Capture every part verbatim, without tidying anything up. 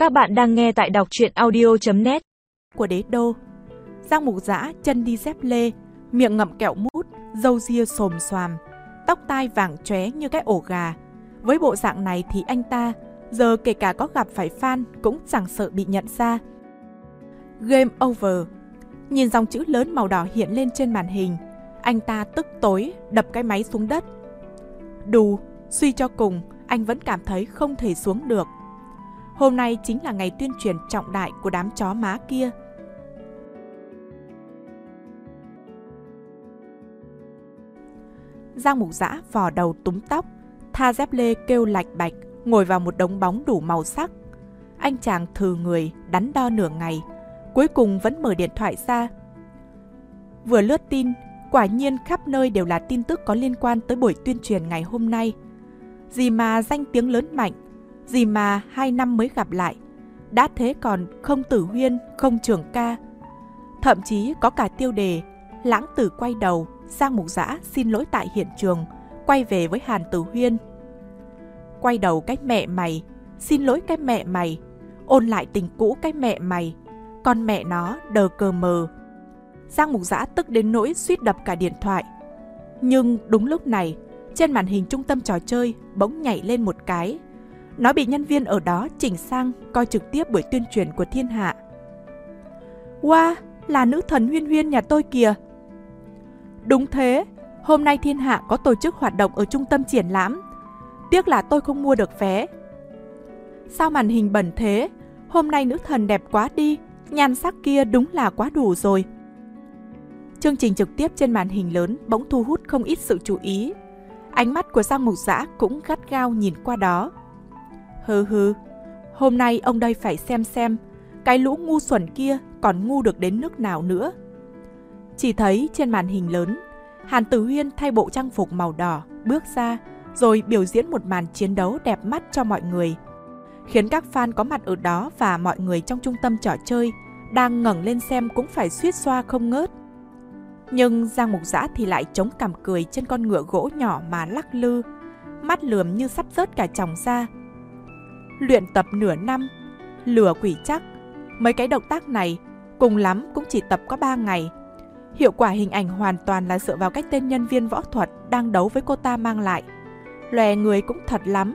Các bạn đang nghe tại đọc truyện audio chấm net. Của đế đô. Giang Mục Dã chân đi dép lê, miệng ngậm kẹo mút, râu ria xồm xoàm, tóc tai vàng chóe như cái ổ gà. Với bộ dạng này thì anh ta giờ kể cả có gặp phải fan cũng chẳng sợ bị nhận ra. Game over. Nhìn dòng chữ lớn màu đỏ hiện lên trên màn hình, anh ta tức tối đập cái máy xuống đất. Đù, suy cho cùng, anh vẫn cảm thấy không thể xuống được. Hôm nay chính là ngày tuyên truyền trọng đại của đám chó má kia. Giang Mục Dã vò đầu túm tóc, tha dép lê kêu lạch bạch, ngồi vào một đống bóng đủ màu sắc. Anh chàng thừ người, đắn đo nửa ngày, cuối cùng vẫn mở điện thoại ra. Vừa lướt tin, quả nhiên khắp nơi đều là tin tức có liên quan tới buổi tuyên truyền ngày hôm nay. Gì mà danh tiếng lớn mạnh, gì mà hai năm mới gặp lại, đã thế còn không Tử Huyên, không Trường Ca. Thậm chí có cả tiêu đề Lãng Tử quay đầu, Giang Mục Dã xin lỗi tại hiện trường, quay về với Hàn Tử Huyên. Quay đầu cái mẹ mày, xin lỗi cái mẹ mày, ôn lại tình cũ cái mẹ mày, con mẹ nó đờ cờ mờ. Giang Mục Dã tức đến nỗi suýt đập cả điện thoại. Nhưng đúng lúc này, trên màn hình trung tâm trò chơi bỗng nhảy lên một cái. Nó bị nhân viên ở đó chỉnh sang coi trực tiếp buổi tuyên truyền của Thiên Hạ. Wow, là nữ thần Huyên Huyên nhà tôi kìa. Đúng thế, hôm nay Thiên Hạ có tổ chức hoạt động ở trung tâm triển lãm. Tiếc là tôi không mua được vé. Sao màn hình bẩn thế? Hôm nay nữ thần đẹp quá đi, nhan sắc kia đúng là quá đủ rồi. Chương trình trực tiếp trên màn hình lớn bỗng thu hút không ít sự chú ý. Ánh mắt của Giang Mục Dã cũng gắt gao nhìn qua đó. Hừ hừ, hôm nay ông đây phải xem xem cái lũ ngu xuẩn kia còn ngu được đến nước nào nữa. Chỉ thấy trên màn hình lớn, Hàn Tử Huyên thay bộ trang phục màu đỏ bước ra, rồi biểu diễn một màn chiến đấu đẹp mắt cho mọi người, khiến các fan có mặt ở đó và mọi người trong trung tâm trò chơi đang ngẩng lên xem cũng phải suýt xoa không ngớt. Nhưng Giang Mục Dã thì lại chống cằm cười trên con ngựa gỗ nhỏ mà lắc lư, mắt lườm như sắp rớt cả tròng ra. Luyện tập nửa năm, lừa quỷ chắc, mấy cái động tác này cùng lắm cũng chỉ tập có ba ngày. Hiệu quả hình ảnh hoàn toàn là dựa vào cách tên nhân viên võ thuật đang đấu với cô ta mang lại. Lòe người cũng thật lắm.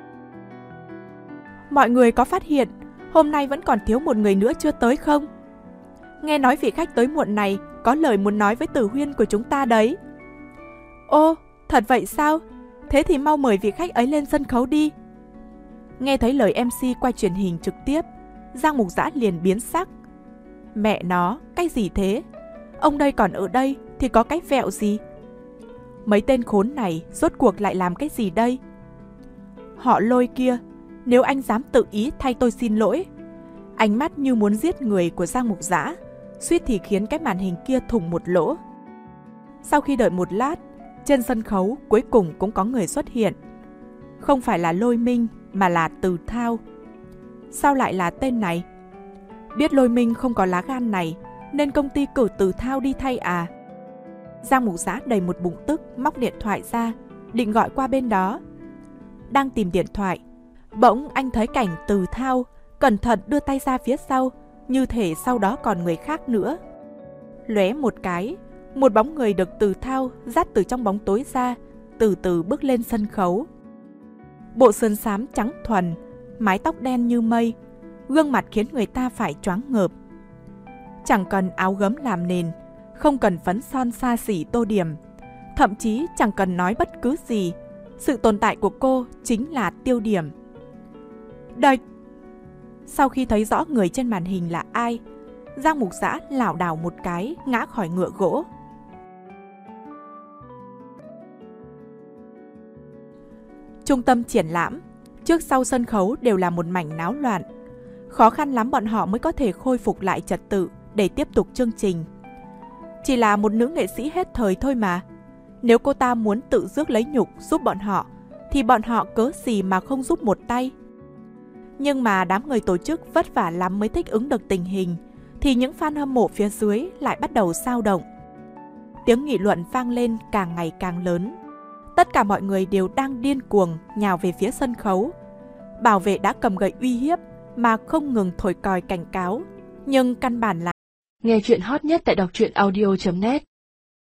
Mọi người có phát hiện hôm nay vẫn còn thiếu một người nữa chưa tới không? Nghe nói vị khách tới muộn này có lời muốn nói với Tử Huyên của chúng ta đấy. Ô, thật vậy sao? Thế thì mau mời vị khách ấy lên sân khấu đi. Nghe thấy lời em xê quay truyền hình trực tiếp, Giang Mục Dã liền biến sắc. Mẹ nó, cái gì thế? Ông đây còn ở đây thì có cái vẹo gì? Mấy tên khốn này rốt cuộc lại làm cái gì đây? Họ Lôi kia, nếu anh dám tự ý thay tôi xin lỗi. Ánh mắt như muốn giết người của Giang Mục Dã suýt thì khiến cái màn hình kia thủng một lỗ. Sau khi đợi một lát, trên sân khấu cuối cùng cũng có người xuất hiện. Không phải là Lôi Minh mà là Từ Thao. Sao lại là tên này? Biết Lôi Minh không có lá gan này nên công ty cử Từ Thao đi thay à? Giang Mục Dã đầy một bụng tức móc điện thoại ra, định gọi qua bên đó. Đang tìm điện thoại, bỗng anh thấy cảnh Từ Thao cẩn thận đưa tay ra phía sau, như thể sau đó còn người khác nữa. Lóe một cái, một bóng người được Từ Thao dắt từ trong bóng tối ra, từ từ bước lên sân khấu. Bộ sườn xám trắng thuần, mái tóc đen như mây, gương mặt khiến người ta phải choáng ngợp. Chẳng cần áo gấm làm nền, không cần phấn son xa xỉ tô điểm, thậm chí chẳng cần nói bất cứ gì, sự tồn tại của cô chính là tiêu điểm. Đạch! Sau khi thấy rõ người trên màn hình là ai, Giang Mục Dã lảo đảo một cái ngã khỏi ngựa gỗ. Trung tâm triển lãm, trước sau sân khấu đều là một mảnh náo loạn. Khó khăn lắm bọn họ mới có thể khôi phục lại trật tự để tiếp tục chương trình. Chỉ là một nữ nghệ sĩ hết thời thôi mà. Nếu cô ta muốn tự rước lấy nhục giúp bọn họ, thì bọn họ cớ gì mà không giúp một tay. Nhưng mà đám người tổ chức vất vả lắm mới thích ứng được tình hình, thì những fan hâm mộ phía dưới lại bắt đầu xao động. Tiếng nghị luận vang lên càng ngày càng lớn. Tất cả mọi người đều đang điên cuồng nhào về phía sân khấu. Bảo vệ đã cầm gậy uy hiếp, mà không ngừng thổi còi cảnh cáo, nhưng căn bản là Nghe chuyện hot nhất tại đọc truyện audio chấm net.